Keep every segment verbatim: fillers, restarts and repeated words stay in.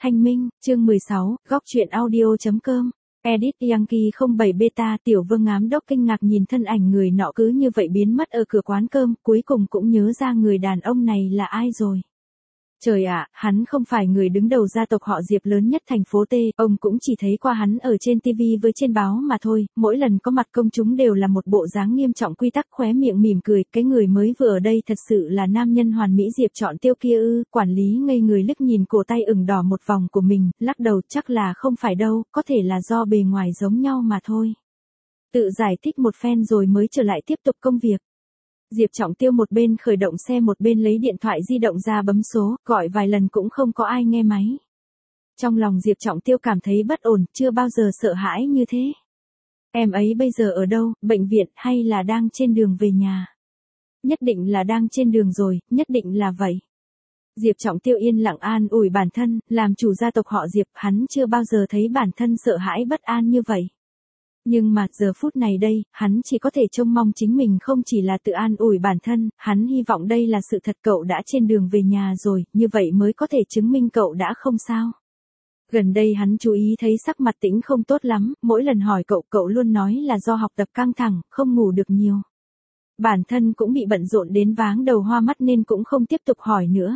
Thanh Minh, chương mười sáu, góc truyện audio.com. Edit Yankee không bảy beta. Tiểu Vương Ám Đốc kinh ngạc nhìn thân ảnh người nọ cứ như vậy biến mất ở cửa quán cơm, cuối cùng cũng nhớ ra người đàn ông này là ai rồi. Trời ạ, hắn không phải người đứng đầu gia tộc họ Diệp lớn nhất thành phố T, ông cũng chỉ thấy qua hắn ở trên ti vi với trên báo mà thôi, mỗi lần có mặt công chúng đều là một bộ dáng nghiêm trọng quy tắc, khóe miệng mỉm cười, cái người mới vừa ở đây thật sự là nam nhân hoàn mỹ Diệp Chọn Tiêu kia ư. Quản lý ngây người liếc nhìn cổ tay ửng đỏ một vòng của mình, lắc đầu, chắc là không phải đâu, có thể là do bề ngoài giống nhau mà thôi. Tự giải thích một phen rồi mới trở lại tiếp tục công việc. Diệp Trọng Tiêu một bên khởi động xe một bên lấy điện thoại di động ra bấm số, gọi vài lần cũng không có ai nghe máy. Trong lòng Diệp Trọng Tiêu cảm thấy bất ổn, chưa bao giờ sợ hãi như thế. Em ấy bây giờ ở đâu, bệnh viện hay là đang trên đường về nhà? Nhất định là đang trên đường rồi, nhất định là vậy. Diệp Trọng Tiêu yên lặng an ủi bản thân, làm chủ gia tộc họ Diệp, hắn chưa bao giờ thấy bản thân sợ hãi bất an như vậy. Nhưng mà giờ phút này đây, hắn chỉ có thể trông mong chính mình không chỉ là tự an ủi bản thân, hắn hy vọng đây là sự thật, cậu đã trên đường về nhà rồi, như vậy mới có thể chứng minh cậu đã không sao. Gần đây hắn chú ý thấy sắc mặt Tĩnh không tốt lắm, mỗi lần hỏi cậu, cậu luôn nói là do học tập căng thẳng, không ngủ được nhiều. Bản thân cũng bị bận rộn đến váng đầu hoa mắt nên cũng không tiếp tục hỏi nữa.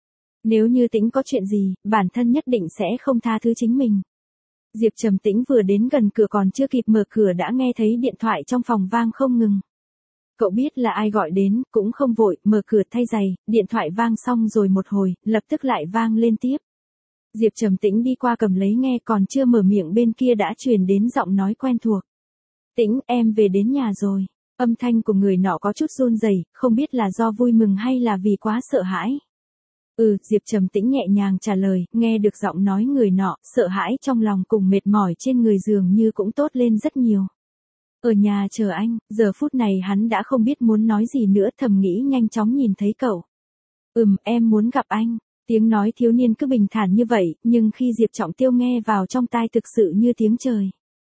Nếu như Tĩnh có chuyện gì, bản thân nhất định sẽ không tha thứ chính mình. Diệp Trầm Tĩnh vừa đến gần cửa còn chưa kịp mở cửa đã nghe thấy điện thoại trong phòng vang không ngừng. Cậu biết là ai gọi đến, cũng không vội, mở cửa thay giày, điện thoại vang xong rồi một hồi, lập tức lại vang lên tiếp. Diệp Trầm Tĩnh đi qua cầm lấy nghe, còn chưa mở miệng bên kia đã truyền đến giọng nói quen thuộc. Tĩnh, em về đến nhà rồi. Âm thanh của người nọ có chút run rẩy, không biết là do vui mừng hay là vì quá sợ hãi. Ừ, Diệp Trầm Tĩnh nhẹ nhàng trả lời, nghe được giọng nói người nọ, sợ hãi trong lòng cùng mệt mỏi trên người dường như cũng tốt lên rất nhiều. Ở nhà chờ anh, giờ phút này hắn đã không biết muốn nói gì nữa, thầm nghĩ nhanh chóng nhìn thấy cậu. Ừm, em muốn gặp anh. Tiếng nói thiếu niên cứ bình thản như vậy, nhưng khi Diệp Trọng Tiêu nghe vào trong tai thực sự như tiếng trời.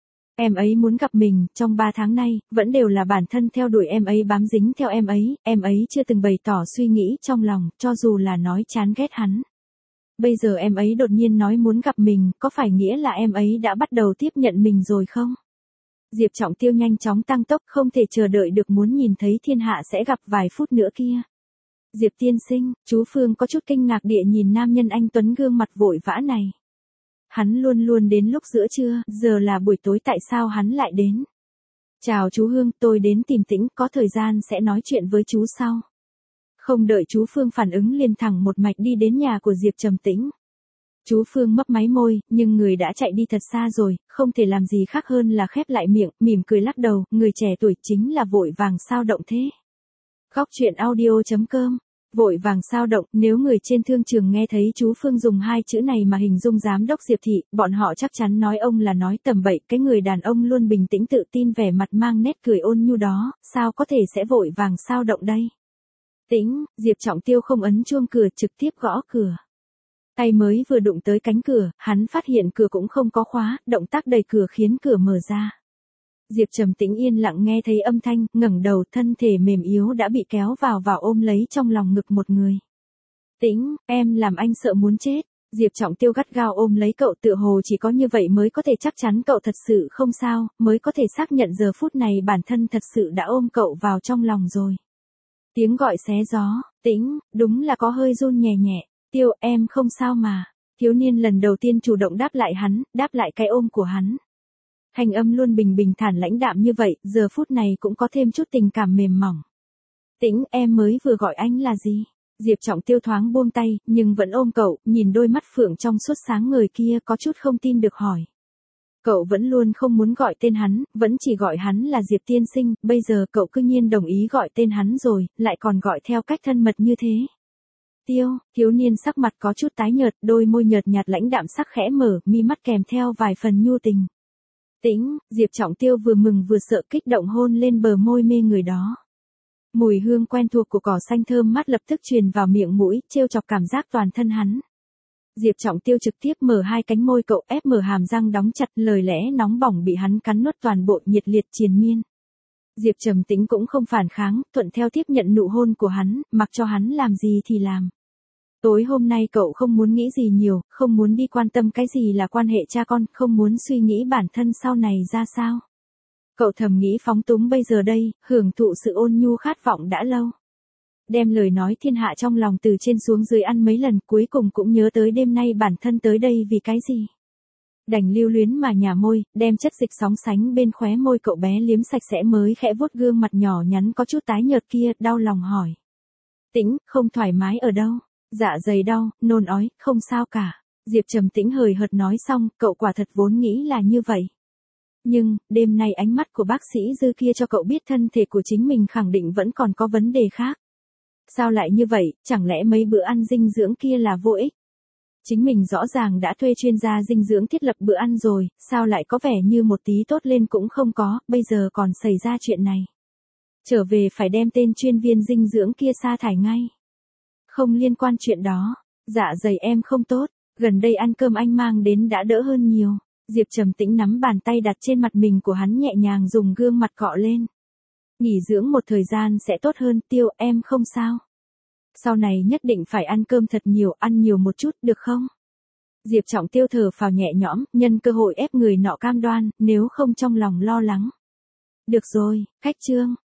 Em ấy muốn gặp mình, trong ba tháng nay, vẫn đều là bản thân theo đuổi em ấy, bám dính theo em ấy, em ấy chưa từng bày tỏ suy nghĩ trong lòng, cho dù là nói chán ghét hắn. Bây giờ em ấy đột nhiên nói muốn gặp mình, có phải nghĩa là em ấy đã bắt đầu tiếp nhận mình rồi không? Diệp Trọng Tiêu nhanh chóng tăng tốc, không thể chờ đợi được muốn nhìn thấy thiên hạ sẽ gặp vài phút nữa kia. Diệp tiên sinh, chú Phương có chút kinh ngạc địa nhìn nam nhân anh tuấn gương mặt vội vã này. Hắn luôn luôn đến lúc giữa trưa, giờ là buổi tối, tại sao hắn lại đến? Chào chú Hương, tôi đến tìm Tĩnh, có thời gian sẽ nói chuyện với chú sau. Không đợi chú Phương phản ứng liền thẳng một mạch đi đến nhà của Diệp Trầm Tĩnh. Chú Phương mấp máy môi, nhưng người đã chạy đi thật xa rồi, không thể làm gì khác hơn là khép lại miệng, mỉm cười lắc đầu, người trẻ tuổi chính là vội vàng sao động thế. Góc truyện audio.com. Vội vàng sao động, nếu người trên thương trường nghe thấy chú Phương dùng hai chữ này mà hình dung giám đốc Diệp Thị, bọn họ chắc chắn nói ông là nói tầm bậy, cái người đàn ông luôn bình tĩnh tự tin vẻ mặt mang nét cười ôn nhu đó, sao có thể sẽ vội vàng sao động đây? Tĩnh, Diệp Trọng Tiêu không ấn chuông cửa, trực tiếp gõ cửa. Tay mới vừa đụng tới cánh cửa, hắn phát hiện cửa cũng không có khóa, động tác đẩy cửa khiến cửa mở ra. Diệp Trầm Tĩnh yên lặng nghe thấy âm thanh, ngẩng đầu, thân thể mềm yếu đã bị kéo vào vào ôm lấy trong lòng ngực một người. Tĩnh, em làm anh sợ muốn chết. Diệp Trọng Tiêu gắt gao ôm lấy cậu, tựa hồ chỉ có như vậy mới có thể chắc chắn cậu thật sự không sao, mới có thể xác nhận giờ phút này bản thân thật sự đã ôm cậu vào trong lòng rồi. Tiếng gọi xé gió, Tĩnh, đúng là có hơi run nhẹ nhẹ. Tiêu, em không sao mà. Thiếu niên lần đầu tiên chủ động đáp lại hắn, đáp lại cái ôm của hắn. Thanh âm luôn bình bình thản lãnh đạm như vậy, giờ phút này cũng có thêm chút tình cảm mềm mỏng. Tĩnh, em mới vừa gọi anh là gì? Diệp Trọng Tiêu thoáng buông tay, nhưng vẫn ôm cậu, nhìn đôi mắt phượng trong suốt sáng ngời kia, có chút không tin được hỏi. Cậu vẫn luôn không muốn gọi tên hắn, vẫn chỉ gọi hắn là Diệp tiên sinh, bây giờ cậu cư nhiên đồng ý gọi tên hắn rồi, lại còn gọi theo cách thân mật như thế. Tiêu, thiếu niên sắc mặt có chút tái nhợt, đôi môi nhợt nhạt lãnh đạm sắc khẽ mở, mi mắt kèm theo vài phần nhu tình. Tĩnh, Diệp Trọng Tiêu vừa mừng vừa sợ, kích động hôn lên bờ môi mê người đó. Mùi hương quen thuộc của cỏ xanh thơm mát lập tức truyền vào miệng mũi, trêu chọc cảm giác toàn thân hắn. Diệp Trọng Tiêu trực tiếp mở hai cánh môi cậu, ép mở hàm răng đóng chặt, lời lẽ nóng bỏng bị hắn cắn nuốt toàn bộ, nhiệt liệt triền miên. Diệp Trầm Tĩnh cũng không phản kháng, thuận theo tiếp nhận nụ hôn của hắn, mặc cho hắn làm gì thì làm. Tối hôm nay cậu không muốn nghĩ gì nhiều, không muốn đi quan tâm cái gì là quan hệ cha con, không muốn suy nghĩ bản thân sau này ra sao. Cậu thầm nghĩ phóng túng bây giờ đây, hưởng thụ sự ôn nhu khát vọng đã lâu. Đem lời nói thiên hạ trong lòng từ trên xuống dưới ăn mấy lần, cuối cùng cũng nhớ tới đêm nay bản thân tới đây vì cái gì. Đành lưu luyến mà nhả môi, đem chất dịch sóng sánh bên khóe môi cậu bé liếm sạch sẽ mới khẽ vuốt gương mặt nhỏ nhắn có chút tái nhợt kia, đau lòng hỏi. Tĩnh, không thoải mái ở đâu? Dạ dày đau, nôn ói, không sao cả. Diệp Trầm Tĩnh hời hợt nói xong, cậu quả thật vốn nghĩ là như vậy. Nhưng, đêm nay ánh mắt của bác sĩ Dư kia cho cậu biết thân thể của chính mình khẳng định vẫn còn có vấn đề khác. Sao lại như vậy, chẳng lẽ mấy bữa ăn dinh dưỡng kia là vô ích? Chính mình rõ ràng đã thuê chuyên gia dinh dưỡng thiết lập bữa ăn rồi, sao lại có vẻ như một tí tốt lên cũng không có, bây giờ còn xảy ra chuyện này. Trở về phải đem tên chuyên viên dinh dưỡng kia sa thải ngay. Không liên quan chuyện đó, dạ dày em không tốt, gần đây ăn cơm anh mang đến đã đỡ hơn nhiều. Diệp Trầm Tĩnh nắm bàn tay đặt trên mặt mình của hắn nhẹ nhàng dùng gương mặt cọ lên. Nghỉ dưỡng một thời gian sẽ tốt hơn, Tiêu, em không sao. Sau này nhất định phải ăn cơm thật nhiều, ăn nhiều một chút, được không? Diệp Trọng Tiêu thở phào nhẹ nhõm, nhân cơ hội ép người nọ cam đoan, nếu không trong lòng lo lắng. Được rồi, khách trương,